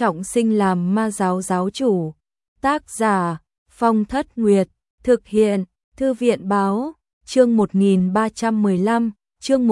trọng sinh làm ma giáo giáo chủ. Tác giả Phong Thất Nguyệt, thực hiện Thư viện báo, chương 1315, chương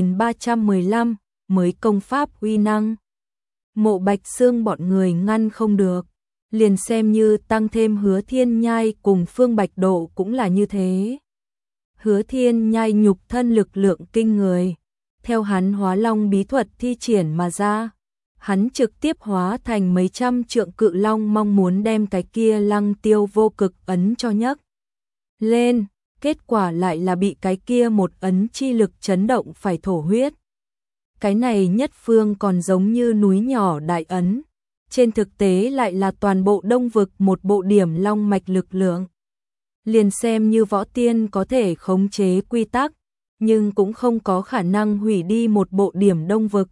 1315, mới công pháp uy năng. Mộ Bạch Xương bọn người ngăn không được, liền xem như tăng thêm Hứa Thiên Nhai cùng Phương Bạch Độ cũng là như thế. Hứa Thiên Nhai nhục thân lực lượng kinh người, theo hắn hóa long bí thuật thi triển mà ra, hắn trực tiếp hóa thành mấy trăm trượng cự long, mong muốn đem cái kia Lăng Tiêu vô cực ấn cho nhấc lên, kết quả lại là bị cái kia một ấn chi lực chấn động phải thổ huyết. Cái này nhất phương còn giống như núi nhỏ đại ấn, trên thực tế lại là toàn bộ Đông vực một bộ điểm long mạch lực lượng. Liền xem như võ tiên có thể khống chế quy tắc, nhưng cũng không có khả năng hủy đi một bộ điểm Đông vực.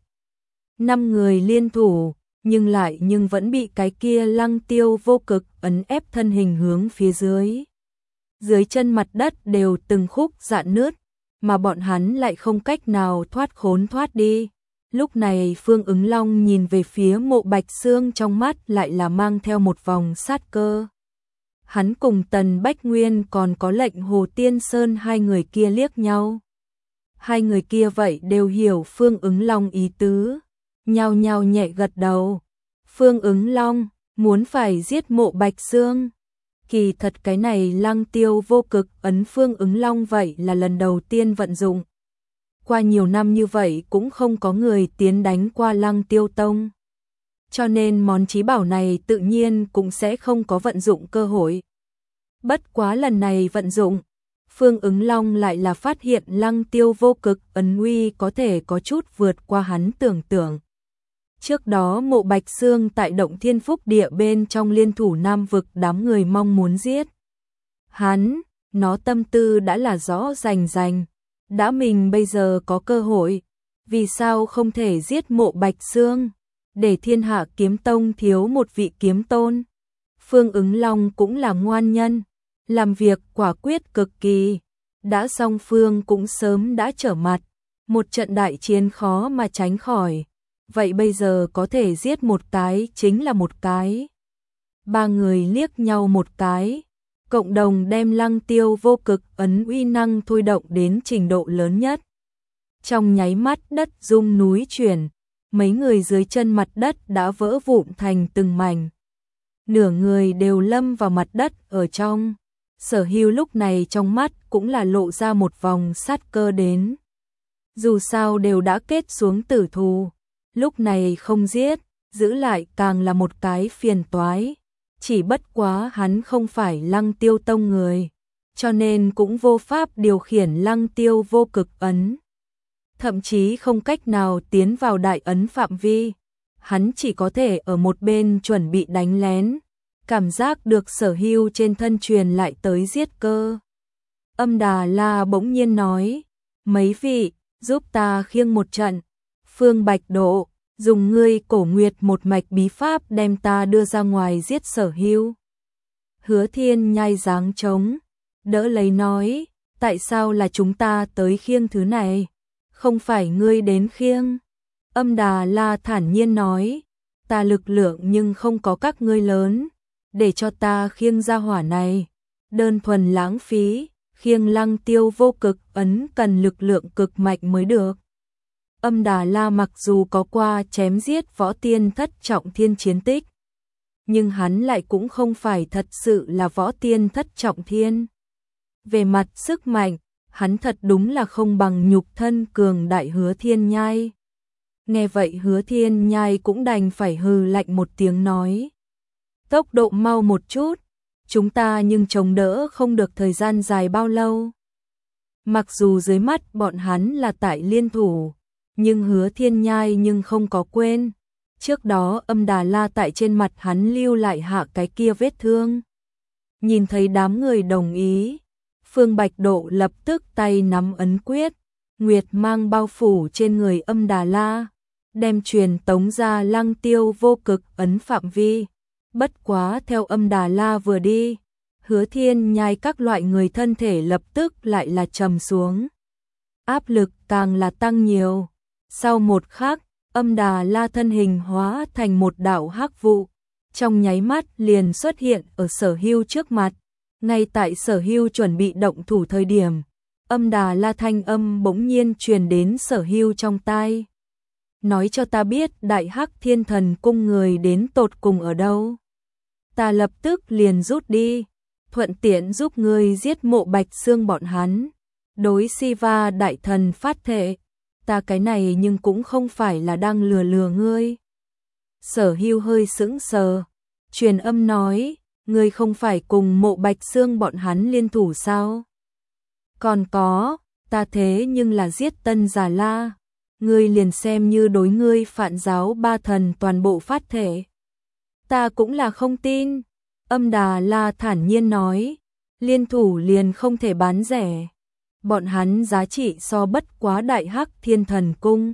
5 người liên thủ, nhưng vẫn bị cái kia Lăng Tiêu vô cực ấn ép thân hình hướng phía dưới. Dưới chân mặt đất đều từng khúc rạn nứt, mà bọn hắn lại không cách nào thoát khốn thoát đi. Lúc này Phương Ứng Long nhìn về phía Mộ Bạch Xương, trong mắt lại là mang theo một vòng sát cơ. Hắn cùng Tần Bách Nguyên còn có Lệnh Hồ Tiên Sơn hai người kia liếc nhau. Hai người kia vậy đều hiểu Phương Ứng Long ý tứ, nhao nhao nhẹ gật đầu. Phương Ứng Long muốn phải giết Mộ Bạch Xương. Kỳ thật cái này Lăng Tiêu vô cực ấn Phương Ứng Long vậy là lần đầu tiên vận dụng. Qua nhiều năm như vậy cũng không có người tiến đánh qua Lăng Tiêu Tông. Cho nên món chí bảo này tự nhiên cũng sẽ không có vận dụng cơ hội. Bất quá lần này vận dụng, Phương Ứng Long lại là phát hiện Lăng Tiêu vô cực ấn uy có thể có chút vượt qua hắn tưởng tượng. Trước đó Mộ Bạch Xương tại Động Thiên Phúc Địa bên trong liên thủ Nam vực đám người mong muốn giết hắn, nó tâm tư đã là rõ rành rành. Đã mình bây giờ có cơ hội, vì sao không thể giết Mộ Bạch Xương, để Thiên Hạ Kiếm Tông thiếu một vị kiếm tôn. Phương Ứng Long cũng là ngoan nhân, làm việc quả quyết cực kỳ. Đã song phương cũng sớm đã trở mặt, một trận đại chiến khó mà tránh khỏi. Vậy bây giờ có thể giết một cái chính là một cái. Ba người liếc nhau một cái, cộng đồng đem Lăng Tiêu vô cực ấn uy năng thôi động đến trình độ lớn nhất. Trong nháy mắt đất rung núi chuyển, mấy người dưới chân mặt đất đã vỡ vụn thành từng mảnh. Nửa người đều lâm vào mặt đất ở trong. Sở Hưu lúc này trong mắt cũng là lộ ra một vòng sát cơ đến. Dù sao đều đã kết xuống tử thù, lúc này không giết, giữ lại càng là một cái phiền toái. Chỉ bất quá hắn không phải Lăng Tiêu Tông người, cho nên cũng vô pháp điều khiển Lăng Tiêu vô cực ấn. Thậm chí không cách nào tiến vào đại ấn phạm vi. Hắn chỉ có thể ở một bên chuẩn bị đánh lén. Cảm giác được Sở Hưu trên thân truyền lại tới giết cơ. Âm Đà La bỗng nhiên nói, mấy vị, giúp ta khiêng một trận. Phương Bạch Độ, dùng ngươi Cổ Nguyệt một mạch bí pháp đem ta đưa ra ngoài giết Sở Hưu. Hứa Thiên Nhai dáng trống, đỡ lấy nói, tại sao là chúng ta tới khiêng thứ này, không phải ngươi đến khiêng. Âm Đà La thản nhiên nói, ta lực lượng nhưng không có các ngươi lớn, để cho ta khiêng ra hỏa này, đơn thuần lãng phí, khiêng Lăng Tiêu vô cực ấn cần lực lượng cực mạnh mới được. Âm Đà La mặc dù có qua chém giết võ tiên thất trọng thiên chiến tích, nhưng hắn lại cũng không phải thật sự là võ tiên thất trọng thiên. Về mặt sức mạnh, hắn thật đúng là không bằng nhục thân cường đại Hứa Thiên Nhai. Nghe vậy Hứa Thiên Nhai cũng đành phải hừ lạnh một tiếng nói, tốc độ mau một chút, chúng ta nhưng chống đỡ không được thời gian dài bao lâu. Mặc dù dưới mắt bọn hắn là tại liên thủ, nhưng Hứa Thiên Nhai nhưng không có quên. Trước đó Âm Đà La tại trên mặt hắn lưu lại hạ cái kia vết thương. Nhìn thấy đám người đồng ý, Phương Bạch Độ lập tức tay nắm ấn quyết, nguyệt mang bao phủ trên người Âm Đà La, đem truyền tống ra Lăng Tiêu vô cực ấn phạm vi. Bất quá theo Âm Đà La vừa đi, Hứa Thiên Nhai các loại người thân thể lập tức lại là trầm xuống. Áp lực càng là tăng nhiều. Sau một khắc, Âm Đà La thân hình hóa thành một đạo hắc vụ, trong nháy mắt liền xuất hiện ở Sở Hưu trước mặt. Ngay tại Sở Hưu chuẩn bị động thủ thời điểm, Âm Đà La thanh âm bỗng nhiên truyền đến Sở Hưu trong tai. Nói cho ta biết Đại Hắc Thiên Thần Cung người đến tột cùng ở đâu. Ta lập tức liền rút đi, thuận tiện giúp ngươi giết Mộ Bạch Xương bọn hắn. Đối Siva đại thần phát thệ, ta cái này nhưng cũng không phải là đang lừa ngươi. Sở Hưu hơi sững sờ, truyền âm nói, ngươi không phải cùng Mộ Bạch Xương bọn hắn liên thủ sao? Còn có, ta thế nhưng là giết Tân Già La, ngươi liền xem như đối ngươi Phạn giáo ba thần toàn bộ phát thể. Ta cũng là không tin. Âm Đà La thản nhiên nói, liên thủ liền không thể bán rẻ. Bọn hắn giá trị so bất quá Đại Hắc Thiên Thần Cung.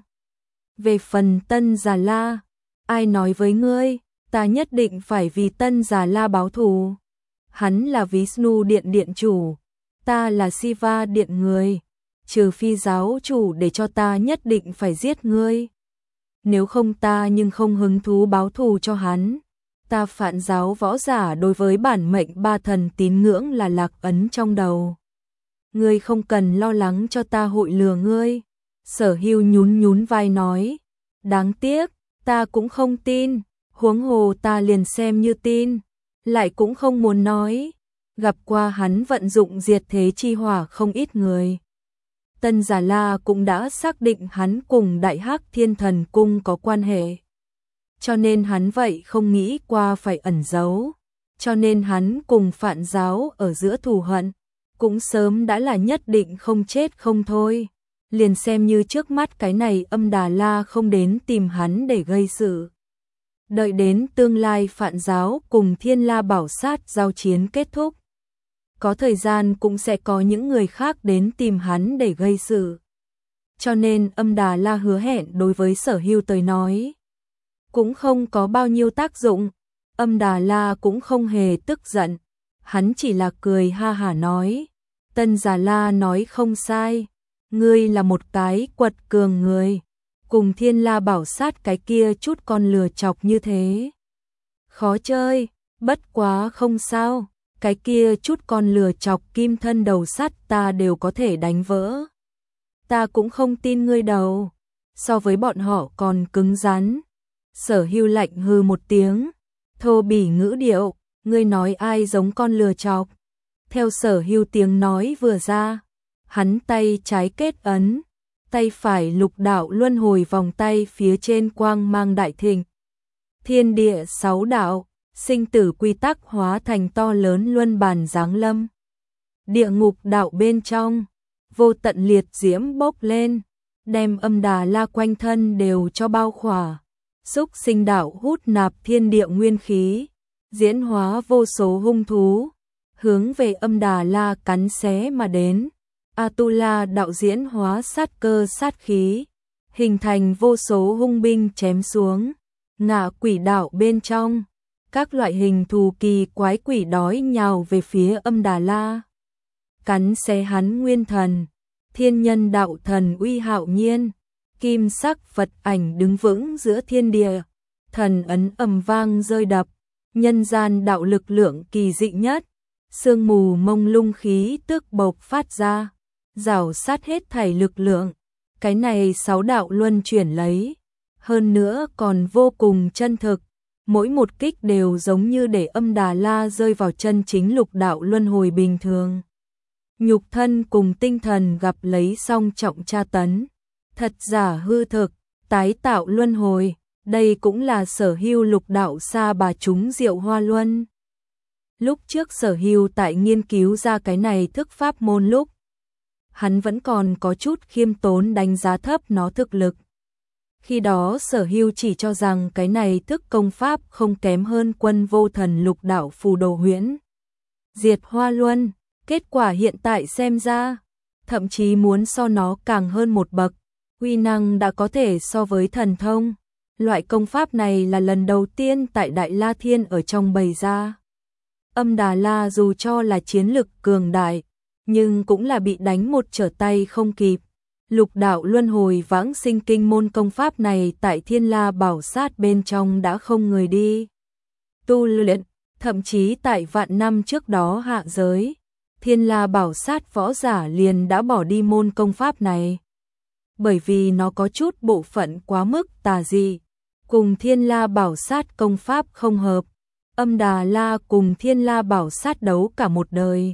Về phần Tân Già La, ai nói với ngươi, ta nhất định phải vì Tân Già La báo thù. Hắn là Vishnu Điện điện chủ, ta là Siva Điện người, trừ phi giáo chủ để cho ta nhất định phải giết ngươi. Nếu không ta nhưng không hứng thú báo thù cho hắn. Ta Phạn giáo võ giả đối với bản mệnh ba thần tín ngưỡng là lạc ấn trong đầu. Ngươi không cần lo lắng cho ta hội lừa ngươi. Sở Hưu nhún vai nói, đáng tiếc, ta cũng không tin, huống hồ ta liền xem như tin, lại cũng không muốn nói. Gặp qua hắn vận dụng diệt thế chi hỏa không ít người. Tân Già La cũng đã xác định hắn cùng Đại Hắc Thiên Thần Cung có quan hệ. Cho nên hắn vậy không nghĩ qua phải ẩn giấu. Cho nên hắn cùng Phạn giáo ở giữa thù hận, cũng sớm đã là nhất định không chết không thôi. Liền xem như trước mắt cái này Âm Đà La không đến tìm hắn để gây sự. Đợi đến tương lai Phạn giáo cùng Thiên La Bảo Sát giao chiến kết thúc, có thời gian cũng sẽ có những người khác đến tìm hắn để gây sự. Cho nên Âm Đà La hứa hẹn đối với Sở Hưu tới nói cũng không có bao nhiêu tác dụng. Âm Đà La cũng không hề tức giận, hắn chỉ là cười ha hả nói, Tân Già La nói không sai, ngươi là một cái quật cường người, cùng Thiên La Bảo Sát cái kia chút con lừa chọc như thế. Khó chơi, bất quá không sao, cái kia chút con lừa chọc kim thân đầu sắt ta đều có thể đánh vỡ. Ta cũng không tin ngươi đầu, so với bọn họ còn cứng rắn. Sở Hưu lạnh hừ một tiếng, thô bỉ ngữ điệu, ngươi nói ai giống con lừa chọc. Theo Sở Hưu tiếng nói vừa ra, hắn tay trái kết ấn, tay phải lục đạo luân hồi vòng tay phía trên quang mang đại thịnh. Thiên địa sáu đạo, sinh tử quy tắc hóa thành to lớn luân bàn giáng lâm. Địa ngục đạo bên trong, vô tận liệt diễm bốc lên, đem Âm Đà La quanh thân đều cho bao khỏa. Xúc sinh đạo hút nạp thiên địa nguyên khí, diễn hóa vô số hung thú, hướng về Âm Đà La cắn xé mà đến. Atula đạo diễn hóa sát cơ sát khí, hình thành vô số hung binh chém xuống. Ngạ quỷ đạo bên trong, các loại hình thù kỳ quái quỷ đói nhào về phía Âm Đà La, cắn xé hắn nguyên thần. Thiên nhân đạo thần uy hạo nhiên, kim sắc Phật ảnh đứng vững giữa thiên địa, thần ấn ầm vang rơi đập, nhân gian đạo lực lượng kỳ dị nhất, sương mù mông lung khí tức bộc phát ra, rào sát hết thảy lực lượng. Cái này sáu đạo luân chuyển lấy, hơn nữa còn vô cùng chân thực, mỗi một kích đều giống như để Âm Đà La rơi vào chân chính lục đạo luân hồi bình thường. Nhục thân cùng tinh thần gặp lấy song trọng tra tấn, thật giả hư thực, tái tạo luân hồi, đây cũng là Sở Hưu lục đạo sa bà chúng Diệu Hoa Luân. Lúc trước Sở Hưu tại nghiên cứu ra cái này thức pháp môn lúc, hắn vẫn còn có chút khiêm tốn đánh giá thấp nó thực lực. Khi đó Sở Hưu chỉ cho rằng cái này thức công pháp không kém hơn Quân Vô Thần lục đạo phù đồ huyễn Diệt Hoa Luân, kết quả hiện tại xem ra, thậm chí muốn so nó càng hơn một bậc, uy năng đã có thể so với thần thông. Loại công pháp này là lần đầu tiên tại Đại La Thiên ở trong bày ra. Âm Đà La dù cho là chiến lực cường đại, nhưng cũng là bị đánh một trở tay không kịp. Lục đạo luân hồi vãng sinh kinh môn công pháp này tại Thiên La Bảo Sát bên trong đã không người đi tu luyện, thậm chí tại vạn năm trước đó hạ giới, Thiên La Bảo Sát võ giả liền đã bỏ đi môn công pháp này. Bởi vì nó có chút bộ phận quá mức tà dị, cùng Thiên La Bảo Sát công pháp không hợp. Âm Đà La cùng Thiên La Bảo Sát đấu cả một đời.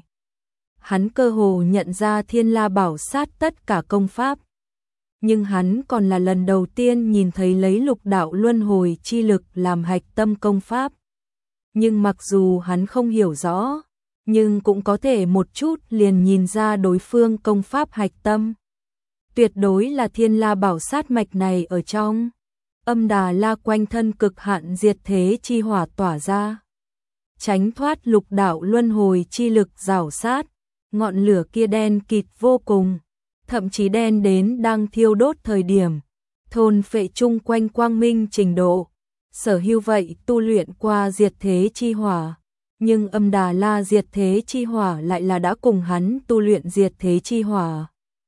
Hắn cơ hồ nhận ra Thiên La Bảo Sát tất cả công pháp. Nhưng hắn còn là lần đầu tiên nhìn thấy lấy lục đạo luân hồi chi lực làm hạch tâm công pháp. Nhưng mặc dù hắn không hiểu rõ, nhưng cũng có thể một chút liền nhìn ra đối phương công pháp hạch tâm. Tuyệt đối là Thiên La Bảo Sát mạch này ở trong. Âm Đà La quanh thân cực hạn diệt thế chi hỏa tỏa ra. Tránh thoát lục đạo luân hồi chi lực rào sát, ngọn lửa kia đen kịt vô cùng, thậm chí đen đến đang thiêu đốt thời điểm, thôn phệ chung quanh quang minh trình độ. Sở Hưu vậy tu luyện qua diệt thế chi hỏa, nhưng Âm Đà La diệt thế chi hỏa lại là đã cùng hắn tu luyện diệt thế chi hỏa.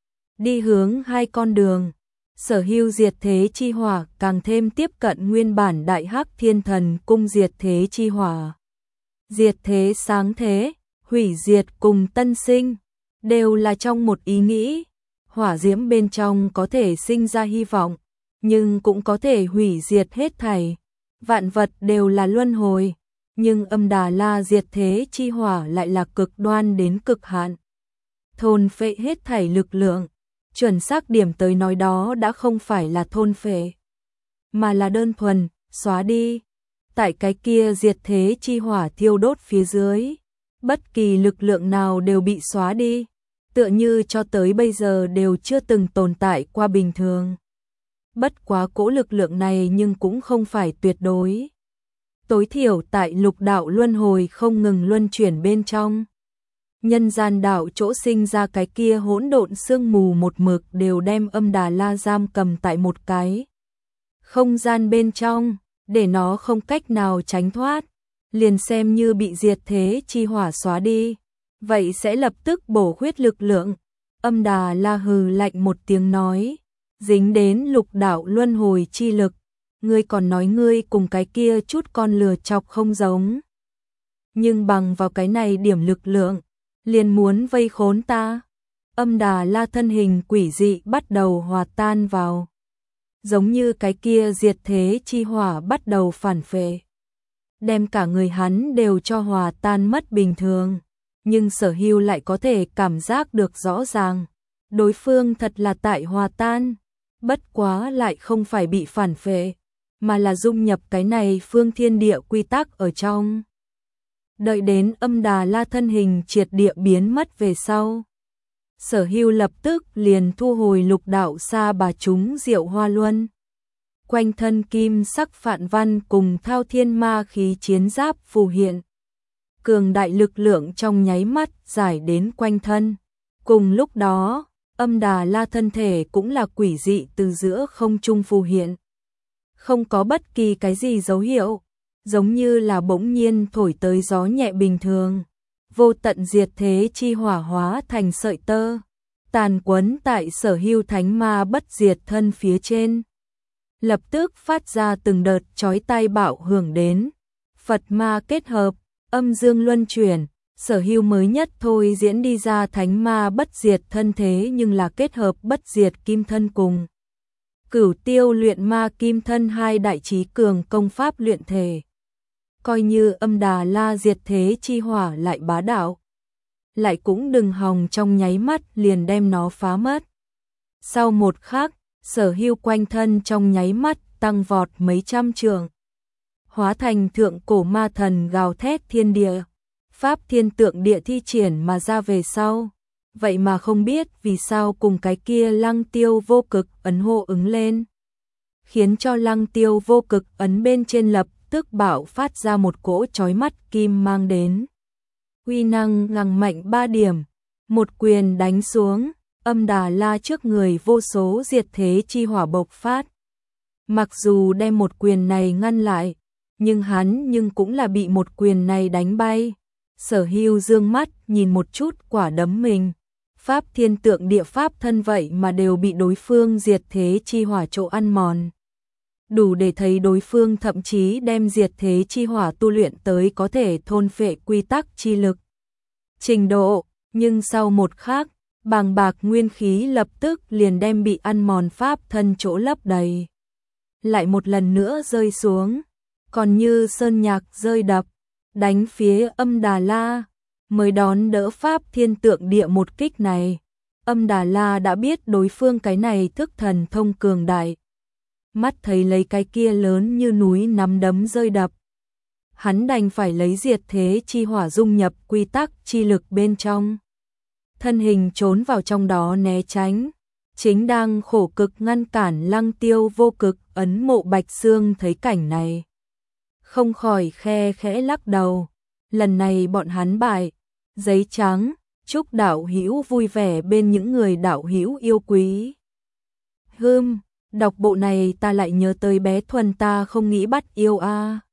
Đi hướng hai con đường, Sở Hưu diệt thế chi hỏa càng thêm tiếp cận nguyên bản Đại Hắc Thiên Thần cung diệt thế chi hỏa. Diệt thế sáng thế, hủy diệt cùng tân sinh, đều là trong một ý nghĩ. Hỏa diễm bên trong có thể sinh ra hy vọng, nhưng cũng có thể hủy diệt hết thảy. Vạn vật đều là luân hồi, nhưng Âm Đà La diệt thế chi hỏa lại là cực đoan đến cực hạn. Thôn phệ hết thảy lực lượng, chuẩn xác điểm tới nói đó đã không phải là thôn phệ, mà là đơn thuần xóa đi. Tại cái kia diệt thế chi hỏa thiêu đốt phía dưới, bất kỳ lực lượng nào đều bị xóa đi, tựa như cho tới bây giờ đều chưa từng tồn tại qua bình thường. Bất quá cỗ lực lượng này nhưng cũng không phải tuyệt đối. Tối thiểu tại lục đạo luân hồi không ngừng luân chuyển bên trong. Nhân gian đạo chỗ sinh ra cái kia hỗn độn sương mù một mực đều đem Âm Đà La giam cầm tại một cái không gian bên trong, để nó không cách nào tránh thoát, liền xem như bị diệt thế chi hỏa xóa đi, vậy sẽ lập tức bổ khuyết lực lượng. Âm Đà La hừ lạnh một tiếng nói, dính đến lục đạo luân hồi chi lực, ngươi còn nói ngươi cùng cái kia chút con lừa chọc không giống. Nhưng bằng vào cái này điểm lực lượng, liền muốn vây khốn ta. Âm Đà La thân hình quỷ dị bắt đầu hòa tan vào. Giống như cái kia diệt thế chi hỏa bắt đầu phản phệ, đem cả người hắn đều cho hòa tan mất bình thường. Nhưng Sở Hưu lại có thể cảm giác được rõ ràng, đối phương thật là tại hòa tan, bất quá lại không phải bị phản phệ, mà là dung nhập cái này phương thiên địa quy tắc ở trong. Đợi đến Âm Đà La thân hình triệt địa biến mất về sau, Sở Hưu lập tức liền thu hồi lục đạo sa bà chúng diệu hoa luân. Quanh thân kim sắc phạn văn cùng thao thiên ma khí chiến giáp phù hiện. Cường đại lực lượng trong nháy mắt giải đến quanh thân. Cùng lúc đó, Âm Đà La thân thể cũng là quỷ dị từ giữa không trung phù hiện. Không có bất kỳ cái gì dấu hiệu, giống như là bỗng nhiên thổi tới gió nhẹ bình thường. Vô tận diệt thế chi hỏa hóa thành sợi tơ, tàn quấn tại Sở Hưu thánh ma bất diệt thân phía trên. Lập tức phát ra từng đợt chói tai bạo hưởng đến. Phật ma kết hợp, âm dương luân chuyển, Sở Hưu mới nhất thôi diễn đi ra thánh ma bất diệt thân thế nhưng là kết hợp bất diệt kim thân cùng Cửu Tiêu luyện ma kim thân hai đại trí cường công pháp luyện thể. Coi như Âm Đà La diệt thế chi hỏa lại bá đạo, lại cũng đừng hòng trong nháy mắt liền đem nó phá mất. Sau một khắc, Sở Hưu quanh thân trong nháy mắt tăng vọt mấy trăm trượng, hóa thành thượng cổ ma thần gào thét thiên địa, pháp thiên tượng địa thi triển mà ra về sau. Vậy mà không biết vì sao cùng cái kia Lăng Tiêu vô cực ấn hô ứng lên, khiến cho Lăng Tiêu vô cực ấn bên trên lập tức bạo phát ra một cỗ chói mắt kim mang đến. Uy năng ngằng mạnh 3 điểm, một quyền đánh xuống, Âm Đà La trước người vô số diệt thế chi hỏa bộc phát. Mặc dù đem một quyền này ngăn lại, nhưng hắn cũng là bị một quyền này đánh bay. Sở Hưu dương mắt nhìn một chút quả đấm mình, Pháp thiên tượng địa pháp thân vậy mà đều bị đối phương diệt thế chi hỏa chỗ ăn mòn. Đủ để thấy đối phương thậm chí đem diệt thế chi hỏa tu luyện tới có thể thôn phệ quy tắc chi lực. Trình độ, nhưng sau một khắc, bàng bạc nguyên khí lập tức liền đem bị ăn mòn pháp thân chỗ lấp đầy. Lại một lần nữa rơi xuống, còn như sơn nhạc rơi đập, đánh phía Âm Đà La, mới đón đỡ pháp thiên tượng địa một kích này. Âm Đà La đã biết đối phương cái này thức thần thông cường đại. Mắt thấy lấy cái kia lớn như núi nắm đấm rơi đập. Hắn đành phải lấy diệt thế chi hỏa dung nhập quy tắc chi lực bên trong. Thân hình trốn vào trong đó né tránh. Chính đang khổ cực ngăn cản Lăng Tiêu vô cực ấn Mộ Bạch Xương thấy cảnh này. Không khỏi khe khẽ lắc đầu. Lần này bọn hắn bại. Giấy trắng, chúc đạo hữu vui vẻ bên những người đạo hữu yêu quý. Đọc bộ này ta lại nhớ tới bé Thuần ta không nghĩ bắt yêu a.